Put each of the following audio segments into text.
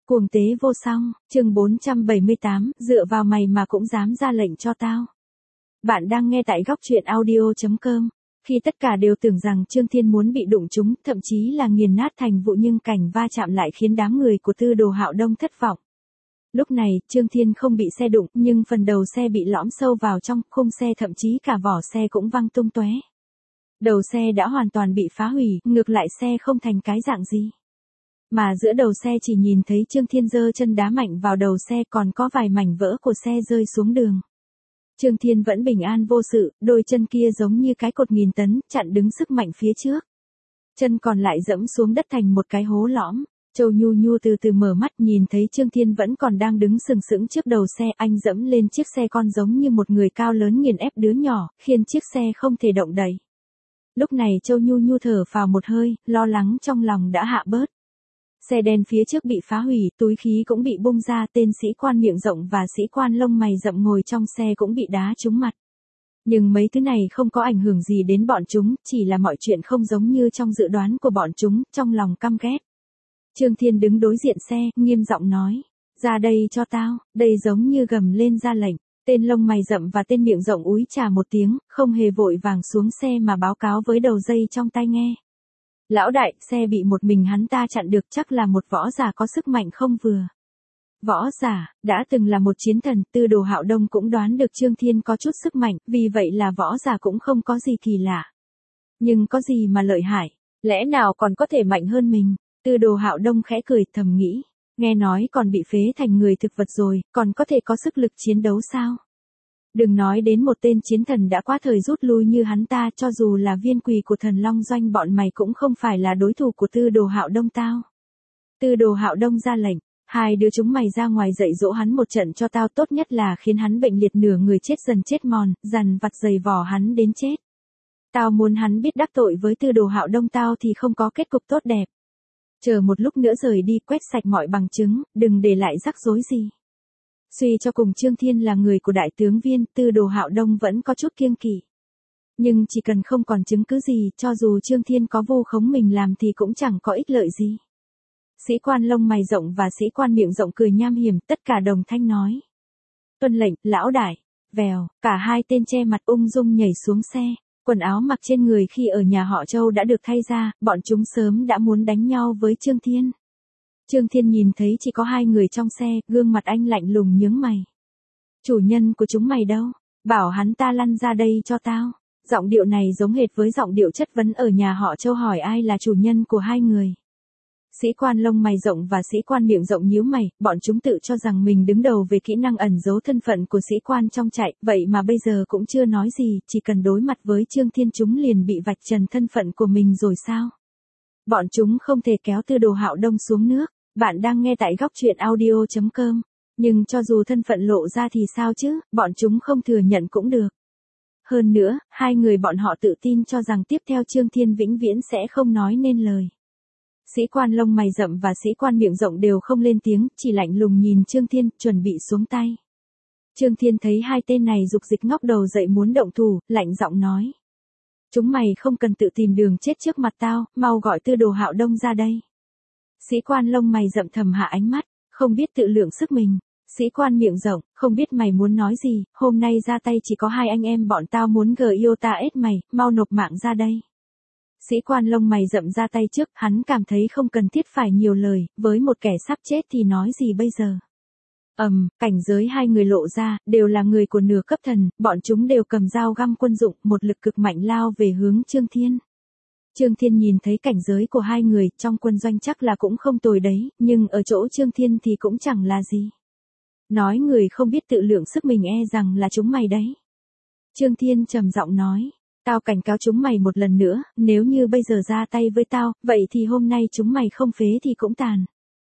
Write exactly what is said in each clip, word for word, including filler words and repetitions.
Cuồng tế vô song, chương bốn trăm bảy mươi tám, dựa vào mày mà cũng dám ra lệnh cho tao. Bạn đang nghe tại góc truyện audio chấm com. Khi tất cả đều tưởng rằng Trương Thiên muốn bị đụng trúng, thậm chí là nghiền nát thành vụ, nhưng cảnh va chạm lại khiến đám người của Tư Đồ Hạo Đông thất vọng. Lúc này, Trương Thiên không bị xe đụng, nhưng phần đầu xe bị lõm sâu vào trong khung xe, thậm chí cả vỏ xe cũng văng tung tóe. Đầu xe đã hoàn toàn bị phá hủy, ngược lại xe không thành cái dạng gì. Mà giữa đầu xe chỉ nhìn thấy Trương Thiên giơ chân đá mạnh vào đầu xe, còn có vài mảnh vỡ của xe rơi xuống đường. Trương Thiên vẫn bình an vô sự, đôi chân kia giống như cái cột nghìn tấn, chặn đứng sức mạnh phía trước. Chân còn lại dẫm xuống đất thành một cái hố lõm. Châu Nhu Nhu từ từ mở mắt, nhìn thấy Trương Thiên vẫn còn đang đứng sừng sững trước đầu xe, anh dẫm lên chiếc xe con giống như một người cao lớn nghiền ép đứa nhỏ, khiến chiếc xe không thể động đậy. Lúc này Châu Nhu Nhu thở phào một hơi, lo lắng trong lòng đã hạ bớt. Xe đen phía trước bị phá hủy, túi khí cũng bị bung ra, tên sĩ quan miệng rộng và sĩ quan lông mày rậm ngồi trong xe cũng bị đá trúng mặt. Nhưng mấy thứ này không có ảnh hưởng gì đến bọn chúng, chỉ là mọi chuyện không giống như trong dự đoán của bọn chúng, trong lòng căm ghét. Trương Thiên đứng đối diện xe, nghiêm giọng nói, ra đây cho tao, đây giống như gầm lên ra lệnh. Tên lông mày rậm và tên miệng rộng úi trà một tiếng, không hề vội vàng xuống xe mà báo cáo với đầu dây trong tai nghe. Lão đại, xe bị một mình hắn ta chặn được, chắc là một võ giả có sức mạnh không vừa. Võ giả, đã từng là một chiến thần, Tư Đồ Hạo Đông cũng đoán được Trương Thiên có chút sức mạnh, vì vậy là võ giả cũng không có gì kỳ lạ. Nhưng có gì mà lợi hại, lẽ nào còn có thể mạnh hơn mình? Tư Đồ Hạo Đông khẽ cười thầm nghĩ, nghe nói còn bị phế thành người thực vật rồi, còn có thể có sức lực chiến đấu sao? Đừng nói đến một tên chiến thần đã qua thời rút lui như hắn ta, cho dù là viên quỳ của Thần Long Doanh bọn mày cũng không phải là đối thủ của Tư Đồ Hạo Đông tao. Tư Đồ Hạo Đông ra lệnh, hai đứa chúng mày ra ngoài dạy dỗ hắn một trận cho tao, tốt nhất là khiến hắn bệnh liệt nửa người chết dần chết mòn, dằn vặt giày vò hắn đến chết. Tao muốn hắn biết đắc tội với Tư Đồ Hạo Đông tao thì không có kết cục tốt đẹp. Chờ một lúc nữa rời đi, quét sạch mọi bằng chứng, đừng để lại rắc rối gì. Suy cho cùng Trương Thiên là người của đại tướng Viên, Tư Đồ Hạo Đông vẫn có chút kiêng kỵ. Nhưng chỉ cần không còn chứng cứ gì, cho dù Trương Thiên có vu khống mình làm thì cũng chẳng có ích lợi gì. Sĩ quan lông mày rộng và sĩ quan miệng rộng cười nham hiểm, tất cả đồng thanh nói. Tuân lệnh, lão đại. Vèo, cả hai tên che mặt ung dung nhảy xuống xe. Quần áo mặc trên người khi ở nhà họ Châu đã được thay ra, bọn chúng sớm đã muốn đánh nhau với Trương Thiên. Trương Thiên nhìn thấy chỉ có hai người trong xe, gương mặt anh lạnh lùng nhướng mày. Chủ nhân của chúng mày đâu? Bảo hắn ta lăn ra đây cho tao. Giọng điệu này giống hệt với giọng điệu chất vấn ở nhà họ Châu hỏi ai là chủ nhân của hai người. Sĩ quan lông mày rộng và sĩ quan miệng rộng nhíu mày, bọn chúng tự cho rằng mình đứng đầu về kỹ năng ẩn giấu thân phận của sĩ quan trong trại, vậy mà bây giờ cũng chưa nói gì, chỉ cần đối mặt với Trương Thiên chúng liền bị vạch trần thân phận của mình rồi sao? Bọn chúng không thể kéo Tư Đồ Hạo Đông xuống nước. Bạn đang nghe tại góc truyện audio chấm com. Nhưng cho dù thân phận lộ ra thì sao chứ, bọn chúng không thừa nhận cũng được. Hơn nữa, hai người bọn họ tự tin cho rằng tiếp theo Trương Thiên vĩnh viễn sẽ không nói nên lời. Sĩ quan lông mày rậm và sĩ quan miệng rộng đều không lên tiếng, chỉ lạnh lùng nhìn Trương Thiên, chuẩn bị xuống tay. Trương Thiên thấy hai tên này dục dịch ngóc đầu dậy muốn động thủ, lạnh giọng nói. Chúng mày không cần tự tìm đường chết trước mặt tao, mau gọi Tư Đồ Hạo Đông ra đây. Sĩ quan lông mày rậm thầm hạ ánh mắt, không biết tự lượng sức mình. Sĩ quan miệng rộng, không biết mày muốn nói gì, hôm nay ra tay chỉ có hai anh em bọn tao muốn gờ yêu ta ết mày, mau nộp mạng ra đây. Sĩ quan lông mày rậm ra tay trước, hắn cảm thấy không cần thiết phải nhiều lời, với một kẻ sắp chết thì nói gì bây giờ. Ầm, um, cảnh giới hai người lộ ra, đều là người của nửa cấp thần, bọn chúng đều cầm dao găm quân dụng, một lực cực mạnh lao về hướng Trương Thiên. Trương Thiên nhìn thấy cảnh giới của hai người, trong quân doanh chắc là cũng không tồi đấy, nhưng ở chỗ Trương Thiên thì cũng chẳng là gì. Nói người không biết tự lượng sức mình e rằng là chúng mày đấy. Trương Thiên trầm giọng nói, tao cảnh cáo chúng mày một lần nữa, nếu như bây giờ ra tay với tao, vậy thì hôm nay chúng mày không phế thì cũng tàn.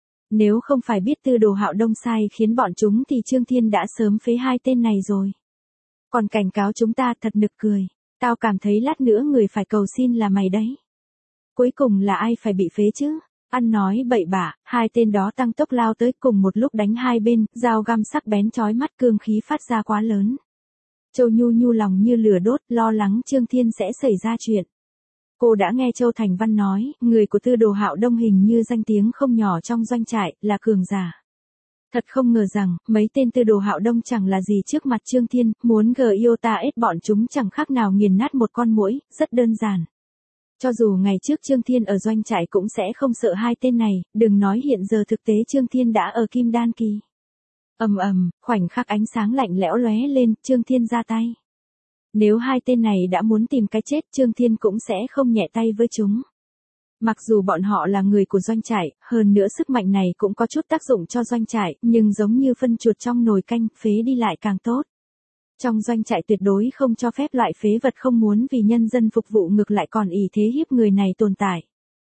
Nếu không phải biết Tư Đồ Hạo Đông sai khiến bọn chúng thì Trương Thiên đã sớm phế hai tên này rồi. Còn cảnh cáo chúng ta thật nực cười. Tao cảm thấy lát nữa người phải cầu xin là mày đấy. Cuối cùng là ai phải bị phế chứ? Ăn nói bậy bạ, hai tên đó tăng tốc lao tới cùng một lúc đánh hai bên, dao găm sắc bén chói mắt, cương khí phát ra quá lớn. Châu Nhu Nhu lòng như lửa đốt, lo lắng Trương Thiên sẽ xảy ra chuyện. Cô đã nghe Châu Thành Văn nói, người của Tư Đồ Hạo Đông hình như danh tiếng không nhỏ trong doanh trại, là cường giả. Thật không ngờ rằng, mấy tên Tư Đồ Hạo Đông chẳng là gì trước mặt Trương Thiên, muốn gờ yêu ta ết bọn chúng chẳng khác nào nghiền nát một con muỗi, rất đơn giản. Cho dù ngày trước Trương Thiên ở doanh trại cũng sẽ không sợ hai tên này, đừng nói hiện giờ thực tế Trương Thiên đã ở Kim Đan Kỳ. Ầm ầm, khoảnh khắc ánh sáng lạnh lẽo lóe lên, Trương Thiên ra tay. Nếu hai tên này đã muốn tìm cái chết, Trương Thiên cũng sẽ không nhẹ tay với chúng. Mặc dù bọn họ là người của doanh trại, hơn nữa sức mạnh này cũng có chút tác dụng cho doanh trại, nhưng giống như phân chuột trong nồi canh, phế đi lại càng tốt. Trong doanh trại tuyệt đối không cho phép loại phế vật không muốn vì nhân dân phục vụ ngược lại còn ỷ thế hiếp người này tồn tại.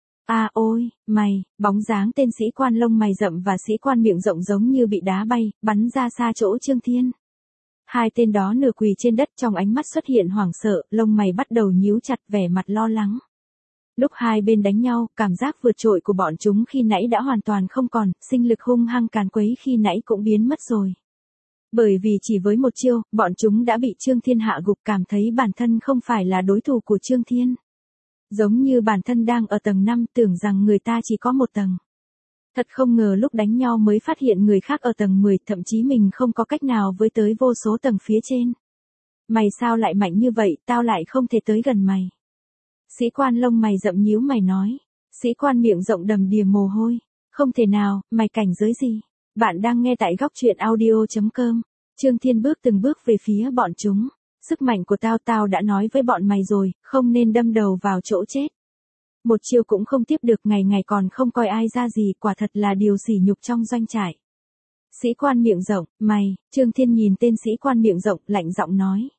À ôi, mày, bóng dáng tên sĩ quan lông mày rậm và sĩ quan miệng rộng giống như bị đá bay, bắn ra xa chỗ Trương Thiên. Hai tên đó nửa quỳ trên đất, trong ánh mắt xuất hiện hoảng sợ, lông mày bắt đầu nhíu chặt, vẻ mặt lo lắng. Lúc hai bên đánh nhau, cảm giác vượt trội của bọn chúng khi nãy đã hoàn toàn không còn, sinh lực hung hăng càn quấy khi nãy cũng biến mất rồi. Bởi vì chỉ với một chiêu, bọn chúng đã bị Trương Thiên hạ gục, cảm thấy bản thân không phải là đối thủ của Trương Thiên. Giống như bản thân đang ở tầng năm, tưởng rằng người ta chỉ có một tầng. Thật không ngờ lúc đánh nhau mới phát hiện người khác ở tầng mười, thậm chí mình không có cách nào với tới vô số tầng phía trên. Mày sao lại mạnh như vậy, tao lại không thể tới gần mày. Sĩ quan lông mày rậm nhíu mày nói. Sĩ quan miệng rộng đầm đìa mồ hôi. Không thể nào, mày cảnh giới gì? Bạn đang nghe tại góc truyện audio chấm com. Trương Thiên bước từng bước về phía bọn chúng. Sức mạnh của tao tao đã nói với bọn mày rồi, không nên đâm đầu vào chỗ chết. Một chiêu cũng không tiếp được, ngày ngày còn không coi ai ra gì, quả thật là điều sỉ nhục trong doanh trại. Sĩ quan miệng rộng, mày, Trương Thiên nhìn tên sĩ quan miệng rộng, lạnh giọng nói.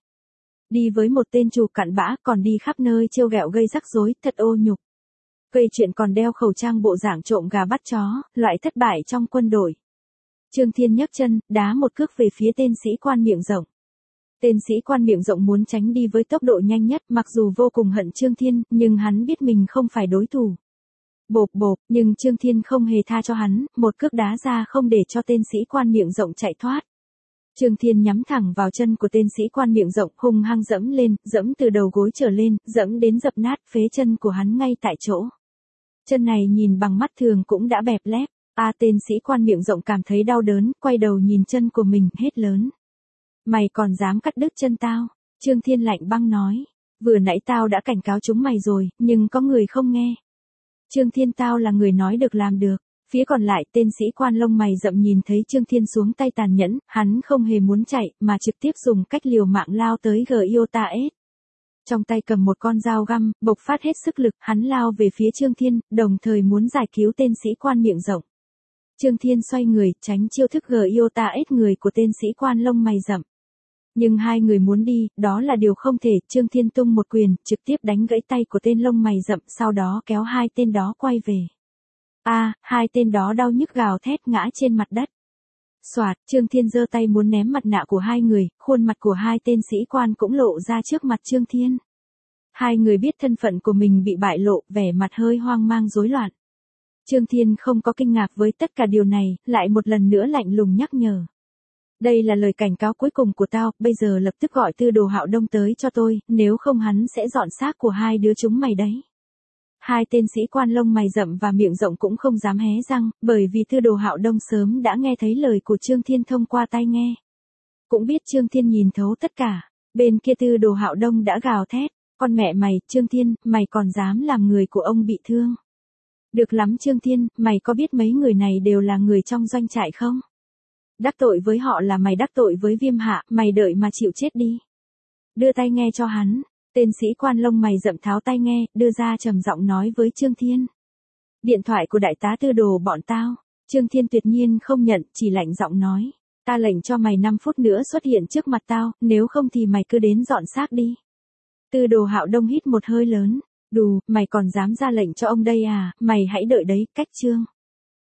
Đi với một tên chủ cặn bã, còn đi khắp nơi trêu ghẹo gây rắc rối, thật ô nhục. Gây chuyện còn đeo khẩu trang bộ dạng trộm gà bắt chó, loại thất bại trong quân đội. Trương Thiên nhấc chân, đá một cước về phía tên sĩ quan miệng rộng. Tên sĩ quan miệng rộng muốn tránh đi với tốc độ nhanh nhất, mặc dù vô cùng hận Trương Thiên, nhưng hắn biết mình không phải đối thủ. Bộp bộp, nhưng Trương Thiên không hề tha cho hắn, một cước đá ra không để cho tên sĩ quan miệng rộng chạy thoát. Trương Thiên nhắm thẳng vào chân của tên sĩ quan miệng rộng, hung hăng dẫm lên, dẫm từ đầu gối trở lên, dẫm đến dập nát phế chân của hắn ngay tại chỗ. Chân này nhìn bằng mắt thường cũng đã bẹp lép. A tên sĩ quan miệng rộng cảm thấy đau đớn, quay đầu nhìn chân của mình, hết lớn. Mày còn dám cắt đứt chân tao? Trương Thiên lạnh băng nói. Vừa nãy tao đã cảnh cáo chúng mày rồi, nhưng có người không nghe. Trương Thiên, tao là người nói được làm được. Phía còn lại, tên sĩ quan lông mày rậm nhìn thấy Trương Thiên xuống tay tàn nhẫn, hắn không hề muốn chạy, mà trực tiếp dùng cách liều mạng lao tới Giota S. Trong tay cầm một con dao găm, bộc phát hết sức lực, hắn lao về phía Trương Thiên, đồng thời muốn giải cứu tên sĩ quan miệng rộng. Trương Thiên xoay người, tránh chiêu thức Giota S người của tên sĩ quan lông mày rậm. Nhưng hai người muốn đi, đó là điều không thể, Trương Thiên tung một quyền, trực tiếp đánh gãy tay của tên lông mày rậm, sau đó kéo hai tên đó quay về. A, à, hai tên đó đau nhức gào thét ngã trên mặt đất. Soạt, Trương Thiên giơ tay muốn ném mặt nạ của hai người, khuôn mặt của hai tên sĩ quan cũng lộ ra trước mặt Trương Thiên. Hai người biết thân phận của mình bị bại lộ, vẻ mặt hơi hoang mang rối loạn. Trương Thiên không có kinh ngạc với tất cả điều này, lại một lần nữa lạnh lùng nhắc nhở. Đây là lời cảnh cáo cuối cùng của tao, bây giờ lập tức gọi Tư Đồ Hạo Đông tới cho tôi, nếu không hắn sẽ dọn xác của hai đứa chúng mày đấy. Hai tên sĩ quan lông mày rậm và miệng rộng cũng không dám hé răng, bởi vì Tư Đồ Hạo Đông sớm đã nghe thấy lời của Trương Thiên thông qua tai nghe. Cũng biết Trương Thiên nhìn thấu tất cả, bên kia Tư Đồ Hạo Đông đã gào thét, con mẹ mày, Trương Thiên, mày còn dám làm người của ông bị thương. Được lắm Trương Thiên, mày có biết mấy người này đều là người trong doanh trại không? Đắc tội với họ là mày đắc tội với Viêm Hạ, mày đợi mà chịu chết đi. Đưa tai nghe cho hắn. Tên sĩ quan lông mày rậm tháo tai nghe, đưa ra trầm giọng nói với Trương Thiên. Điện thoại của đại tá Tư Đồ bọn tao. Trương Thiên tuyệt nhiên không nhận, chỉ lạnh giọng nói. Ta lệnh cho mày năm phút nữa xuất hiện trước mặt tao, nếu không thì mày cứ đến dọn xác đi. Tư Đồ Hạo Đông hít một hơi lớn. Đù, mày còn dám ra lệnh cho ông đây à, mày hãy đợi đấy, cách chương.